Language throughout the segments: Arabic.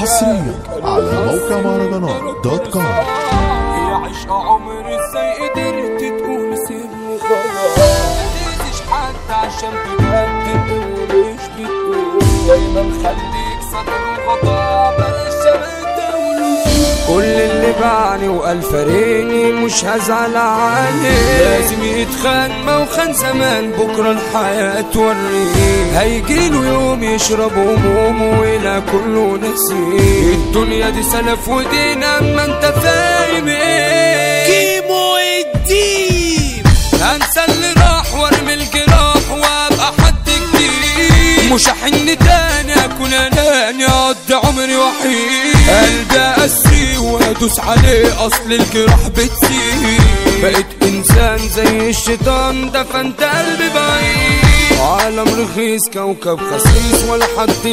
حصريا على موقع مهرجانات.com. يا عشق عمري ازاي قدرت تقول سيبني خلاص، متأذيش حد عشان بجد ومش بتقول، دايما خليك صدر وغطا بلاش شماتة ولوم. كل اللي باعني وقال فارقني مش هزعل عليه، لازم يتخان ما وخان زمان بكرة الحياة توريه، هيجيله يوم يشرب همومه ولا كله نسيه، الدنيا دي سلف ودين اما انت فاهم ايه. كيمو الدين هنسى اللي راح وارمي الجراح وابقى حد جديد، مش هحن تاني اكون اناني اقضي عمري وحيد، قلبي اقسي وادوس عليه اصل الجراح بتسيب، بقيت انسان زي الشيطان دفنت قلبي بعيد، عالم رخيص كوكب خسيس ولا حد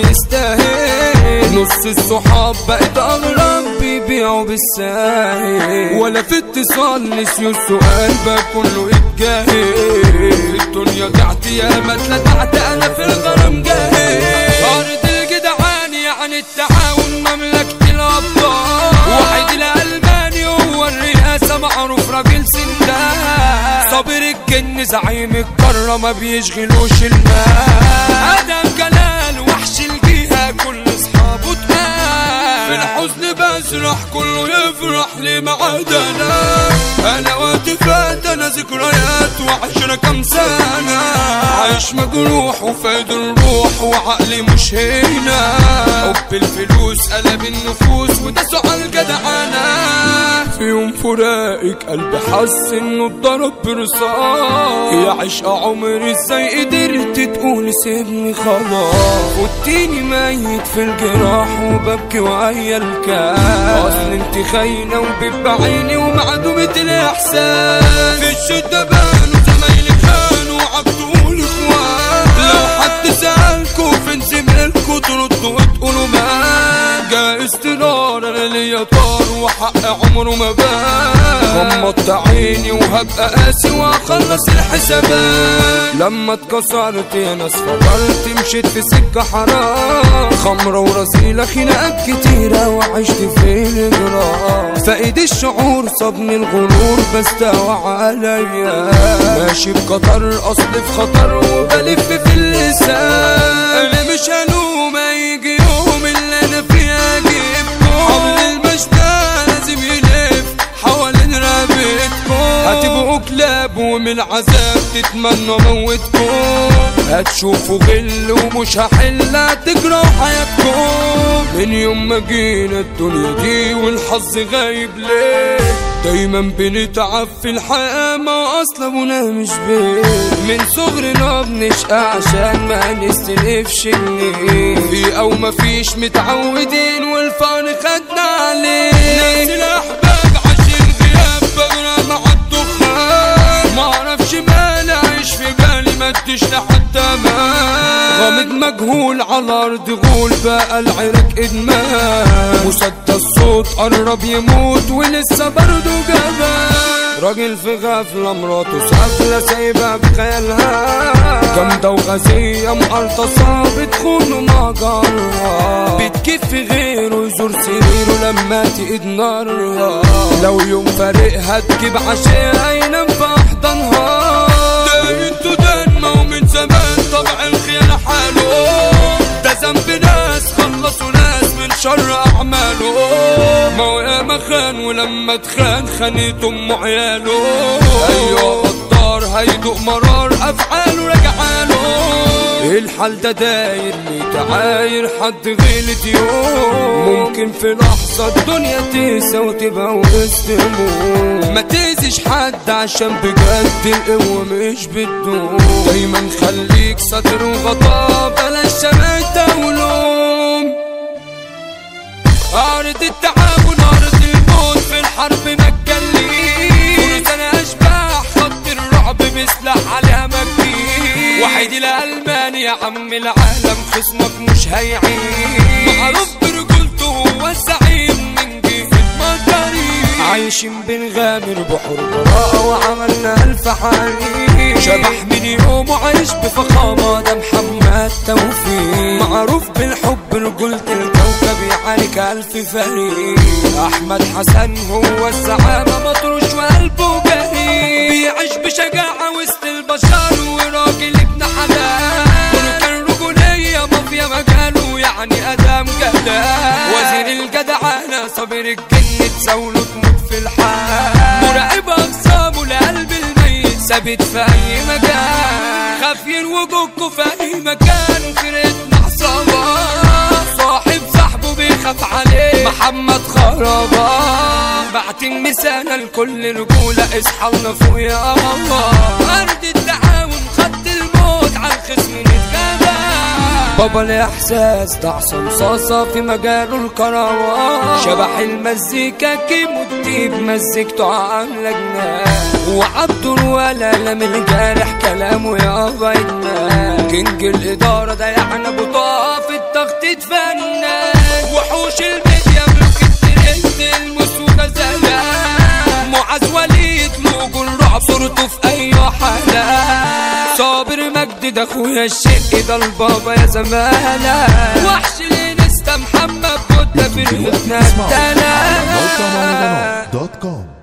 يستاهل، نص الصحاب بقت اغرب بيبيعوا بالساهل، ولا في اتصال نسيوا السؤال بقى كله اتجاهل، في الدنيا ضعت ياما اتلدعت انا في الغرام جاهل، ارض الجدعان يعني التعاون مملكة الابطال، وحيد الالماني هو الرئاسة معروف راجل سندان، صابر الجن زعيم القارة ما بيشغلوش المال، ادم جلال وحش الجهة كل اصحابه تقال، في الحزن بسرح كله يفرح ليه ما عدا انا وقت فات انا ذكريات وعشرة كام سنة، عايش مجروح وفايد الروح وعقلي مش هنا، حب الفلوس قلب النفوس وده سؤال جدعانة، في يوم فراقك قلبي حس انه اتضرب برصاص، يا عشق عمري ازاي قدرت تقول سيبني خلاص، وتيني ميت في الجراح وببكي وعيا الكاس، اصل انت خاينة وبيبقى عيني ومعدومة الاحساس، في الشدة بانوا زمايلي كانوا عبدوا اخوان، لو حد سألكوا فين زميلكوا تردوا وتقولوا ما جائز تنار انا ليا طار وحق عمره ما بان، غمضت عيني وهبقى قاسي واخلص الحسابات، لما اتكسرت يا ناس فكرت مشيت في سكة حرام، خمرة ورسيلة خناقات كتيرة وعشت في الجرام، فايد الشعور صابني الغرور بستوى عليا، ماشي بقطر اصل في خطر وبلف في اللسان، انا مش هلوم هيجي يوم اللي انا فيها اجيبكم، حبل المشتى لازم يلف حوالين رقبتكم، هتبقوا كلاب ومن العذاب تتمنوا موتكم، هتشوفوا غل ومش هحل هتجروا حياتكم، من يوم ما جينا الدنيا دي والحظ غايب ليه، دايما بنتعب في الحياة ما اصل ابونا مش بيه، من صغرنا بنشقى عشان ما نستلفش جنيه، في او مفيش متعودين والفقر خدنا عليه، نفس الاحباب عشان غياب بغرى مع الدخان، معرفش مالي عايش في بالي مدش لحد امان، غامض مجهول على ارض غول بقى العرق ادمان، مسدس صوت قرب يموت ولسه برضه جبان، راجل في غفلة مراته سافلة سايبها بخيالها، جامدة وغازية مقرطصة بتخونه مع جارها، بتكيف في غيره يزور سريره لما تقيد نارها، لو يوم فارقها تجيب عشاء ينام في احضانها، ده انتوا دنما ومن زمان طبع الخيانة حاله، ده ذنب ناس خلصوا ناس من شر اعماله، ما هو ياما خان ولما اتخان خانت امه عياله، ايوه غدار هيدوق مرار افعاله رجعاله، الحال ده داير ليه تعاير حد غلط يوم، ممكن في لحظة الدنيا تنسى وتبقى وسط هموم، ما تأذيش حد عشان بجد القوة مش بتدوم، دايما خليك ستر وغطا بلاش شماتة ولوم، أرض التعاون أرض الموت في الحرب ما تجليش، فرسان أشباح خط الرعب بسلاح عليها مجديد، وحيد الألماني يا عم العالم خصمك مش هيعيش، معروف برجولته هو الزعيم من جهة مطريق، عايشين بنغامر بحور براءة وعملنا ألف حريق، شبح من يوم وعايش بفخامة ده محمد توفيق، معروف بالحب رجولة الكوكب يعارك لك ألف فريق. أحمد حسن هو الزعامة مطروش وقلبه جريء، بيعيش بشجاعة وسط البشر وراجل ابن حلال، كان رجولية مافيا مجاله يعني أدام جدال، وزير الجدعانة صابر الجن تساوله تموت في الحال، مراقب أقسامه لقلب الميت ثابت في أي مكان، خافين وجودكوا في أي مكان فرقتنا عصابة، صاحب صاحبه بيخاف عليه محمد خرابة، بعتين مثالة لكل رجولة اصحى لنا فوق يا الله، أرض التعاون خط الموت على الخصم نتغابى، بابا الإحساس ده حسن صاصة في مجاله الكروان، شبح المزيكا كيمو الديب مزيكته عاملة جنان، وعبد الولا لم الجارح كلامه يابا ينام، كينج الإدارة ده يعني أبو طه في التخطيط فنان، وحوش الميديا ملوك الترند الموسيقى زمان، معاذ وليد لوجو الرعب صورته في أي حالة، صابر مجد ده أخويا الشق ده البابا يا زمانة، وحش الانستا محمد بودة في الهدنة اسمعوا على موقع مهرجانات.com.